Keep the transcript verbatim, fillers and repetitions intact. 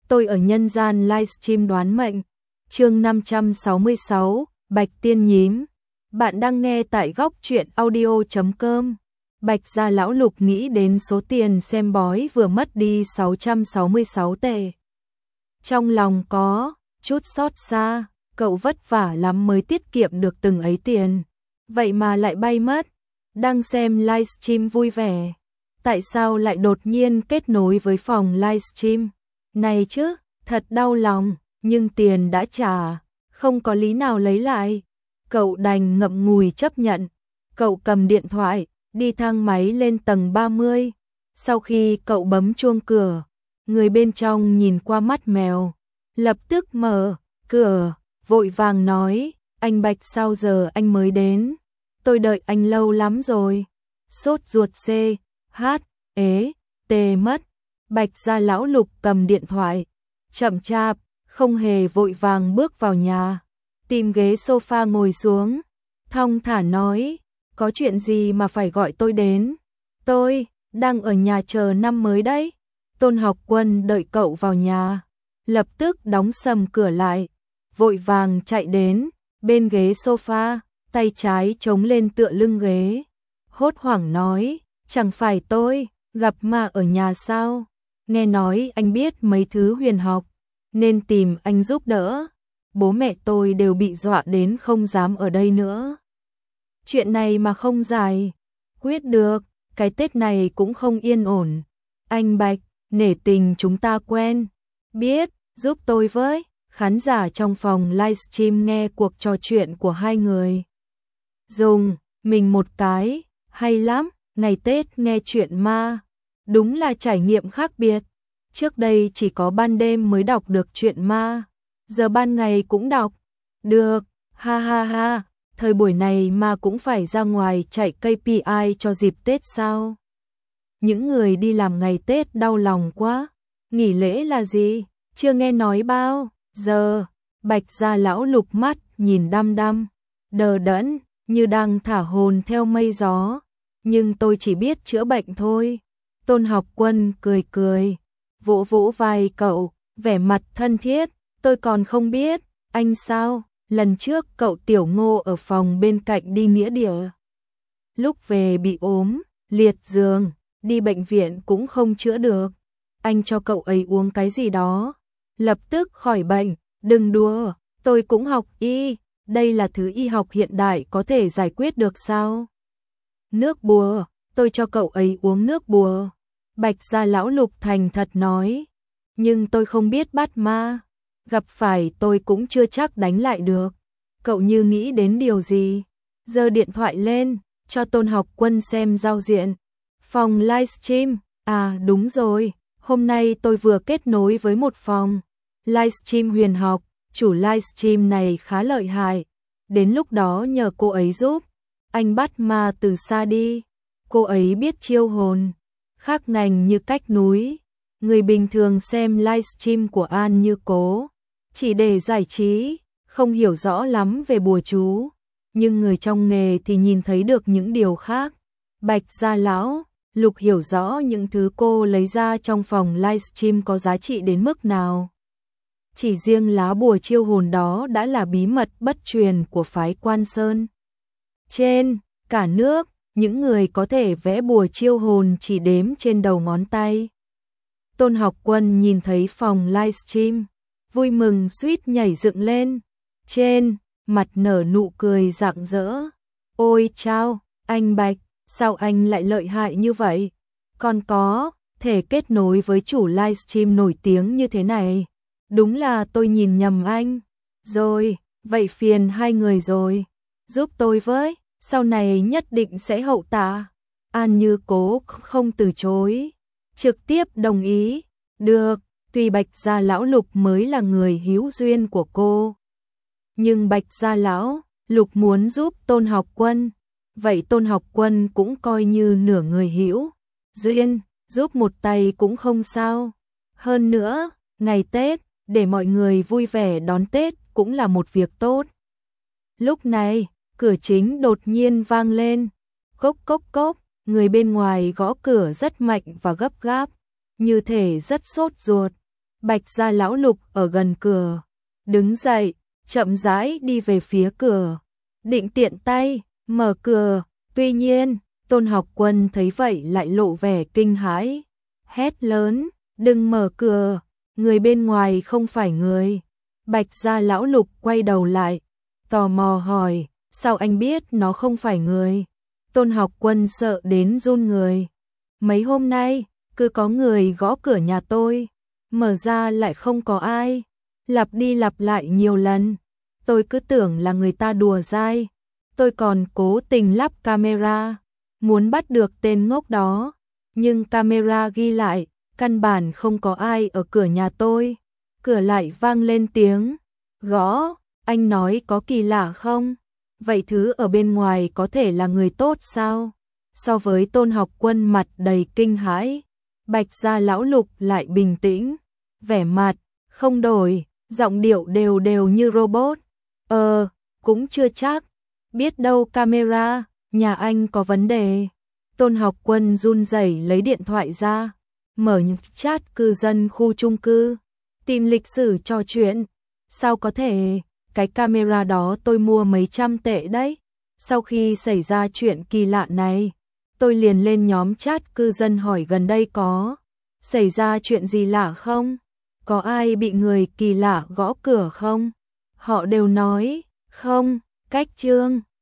tôi ở nhân gian livestream đoán mệnh. Chương năm trăm sáu mươi sáu, Bạch Tiên Nhím. Bạn đang nghe tại góc truyện audio chấm com. Bạch gia lão Lục nghĩ đến số tiền xem bói vừa mất đi sáu trăm sáu mươi sáu tệ. Trong lòng có chút xót xa, cậu vất vả lắm mới tiết kiệm được từng ấy tiền. Vậy mà lại bay mất. Đang xem livestream vui vẻ. Tại sao lại đột nhiên kết nối với phòng livestream? Này chứ, thật đau lòng, nhưng tiền đã trả, không có lý nào lấy lại. Cậu đành ngậm ngùi chấp nhận. Cậu cầm điện thoại, đi thang máy lên tầng ba mươi. Sau khi cậu bấm chuông cửa, người bên trong nhìn qua mắt mèo, lập tức mở cửa, vội vàng nói, anh Bạch sao giờ anh mới đến? Tôi đợi anh lâu lắm rồi. Sốt ruột C, H, ế, T mất. Bạch gia lão Lục cầm điện thoại, chậm chạp, không hề vội vàng bước vào nhà, tìm ghế sofa ngồi xuống, thong thả nói, có chuyện gì mà phải gọi tôi đến? Tôi đang ở nhà chờ năm mới đấy. Tôn Học Quân đợi cậu vào nhà, lập tức đóng sầm cửa lại, vội vàng chạy đến bên ghế sofa, tay trái chống lên tựa lưng ghế, hốt hoảng nói, chẳng phải tôi gặp ma ở nhà sao? Nghe nói anh biết mấy thứ huyền học, nên tìm anh giúp đỡ. Bố mẹ tôi đều bị dọa đến không dám ở đây nữa. Chuyện này mà không giải quyết được, cái Tết này cũng không yên ổn. Anh Bạch, nể tình chúng ta quen, biết, giúp tôi với. Khán giả trong phòng livestream nghe cuộc trò chuyện của hai người. Dùng mình một cái, hay lắm, ngày Tết nghe chuyện ma. Đúng là trải nghiệm khác biệt. Trước đây chỉ có ban đêm mới đọc được chuyện ma, giờ ban ngày cũng đọc được, ha ha ha, thời buổi này mà cũng phải ra ngoài chạy ca pê i cho dịp Tết sao? Những người đi làm ngày Tết đau lòng quá, nghỉ lễ là gì? Chưa nghe nói bao giờ. Bạch gia lão Lục mắt nhìn đăm đăm, đờ đẫn, như đang thả hồn theo mây gió. Nhưng tôi chỉ biết chữa bệnh thôi. Tôn Học Quân cười cười, vỗ vỗ vai cậu, vẻ mặt thân thiết, tôi còn không biết, anh sao? Lần trước cậu Tiểu Ngô ở phòng bên cạnh đi nghĩa địa. Lúc về bị ốm, liệt giường, đi bệnh viện cũng không chữa được. Anh cho cậu ấy uống cái gì đó, lập tức khỏi bệnh, đừng đùa, tôi cũng học y, đây là thứ y học hiện đại có thể giải quyết được sao? Nước bùa, tôi cho cậu ấy uống nước bùa. Bạch gia lão Lục thành thật nói, nhưng tôi không biết bắt ma, gặp phải tôi cũng chưa chắc đánh lại được. Cậu như nghĩ đến điều gì, giơ điện thoại lên, cho Tôn Học Quân xem giao diện. Phòng livestream, à đúng rồi, hôm nay tôi vừa kết nối với một phòng livestream huyền học, chủ livestream này khá lợi hại, đến lúc đó nhờ cô ấy giúp, anh bắt ma từ xa đi. Cô ấy biết chiêu hồn, khác ngành như cách núi. Người bình thường xem livestream của An Như Cố chỉ để giải trí, không hiểu rõ lắm về bùa chú, nhưng người trong nghề thì nhìn thấy được những điều khác. Bạch gia lão Lục hiểu rõ những thứ cô lấy ra trong phòng livestream có giá trị đến mức nào. Chỉ riêng lá bùa chiêu hồn đó đã là bí mật bất truyền của phái Quan Sơn. Trên cả nước, những người có thể vẽ bùa chiêu hồn chỉ đếm trên đầu ngón tay. Tôn Học Quân nhìn thấy phòng livestream, vui mừng suýt nhảy dựng lên, trên mặt nở nụ cười rạng rỡ. Ôi chao, anh Bạch, sao anh lại lợi hại như vậy? Còn có thể kết nối với chủ livestream nổi tiếng như thế này. Đúng là tôi nhìn nhầm anh. Rồi, vậy phiền hai người rồi. Giúp tôi với, sau này nhất định sẽ hậu tạ. An Như Cố không từ chối, trực tiếp đồng ý. Được, tuy Bạch gia lão Lục mới là người hữu duyên của cô, nhưng Bạch gia lão Lục muốn giúp Tôn Học Quân, vậy Tôn Học Quân cũng coi như nửa người hữu duyên, giúp một tay cũng không sao. Hơn nữa, ngày Tết, để mọi người vui vẻ đón Tết cũng là một việc tốt. Lúc này, cửa chính đột nhiên vang lên, cốc cốc cốc, người bên ngoài gõ cửa rất mạnh và gấp gáp, như thể rất sốt ruột. Bạch Gia lão Lục ở gần cửa, đứng dậy, chậm rãi đi về phía cửa, định tiện tay mở cửa. Tuy nhiên, Tôn Học Quân thấy vậy lại lộ vẻ kinh hãi, hét lớn, đừng mở cửa, người bên ngoài không phải người. Bạch Gia lão Lục quay đầu lại, tò mò hỏi, sao anh biết nó không phải người? Tôn Học Quân sợ đến run người. Mấy hôm nay, cứ có người gõ cửa nhà tôi, mở ra lại không có ai, lặp đi lặp lại nhiều lần. Tôi cứ tưởng là người ta đùa dai, tôi còn cố tình lắp camera, muốn bắt được tên ngốc đó, nhưng camera ghi lại, căn bản không có ai ở cửa nhà tôi. Cửa lại vang lên tiếng gõ, anh nói có kỳ lạ không? Vậy thứ ở bên ngoài có thể là người tốt sao? So với Tôn Học Quân mặt đầy kinh hãi, Bạch Gia lão Lục lại bình tĩnh, vẻ mặt không đổi, giọng điệu đều đều như robot. Ờ, cũng chưa chắc, biết đâu camera nhà anh có vấn đề. Tôn Học Quân run rẩy lấy điện thoại ra, mở những chat cư dân khu chung cư, tìm lịch sử trò chuyện. Sao có thể, cái camera đó tôi mua mấy trăm tệ đấy. Sau khi xảy ra chuyện kỳ lạ này, tôi liền lên nhóm chat cư dân hỏi gần đây có xảy ra chuyện gì lạ không? Có ai bị người kỳ lạ gõ cửa không? Họ đều nói, không, cách Trương.